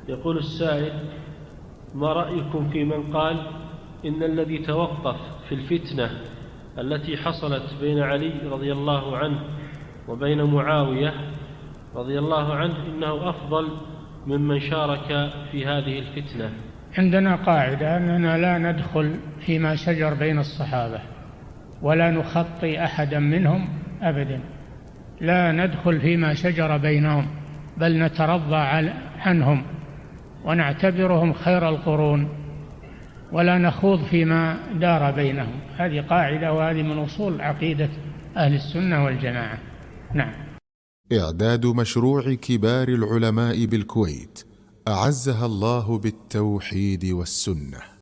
يقول السائل: ما رأيكم في من قال إن الذي توقف في الفتنة التي حصلت بين علي رضي الله عنه وبين معاوية رضي الله عنه إنه أفضل ممن شارك في هذه الفتنة؟ عندنا قاعدة أننا لا ندخل فيما شجر بين الصحابة ولا نخطي أحدا منهم أبدا، لا ندخل فيما شجر بينهم، بل نترضى عنهم ونعتبرهم خير القرون ولا نخوض فيما دار بينهم. هذه قاعدة، وهذه من أصول عقيدة أهل السنة والجماعة. نعم. إعداد مشروع كبار العلماء بالكويت أعزها الله بالتوحيد والسنة.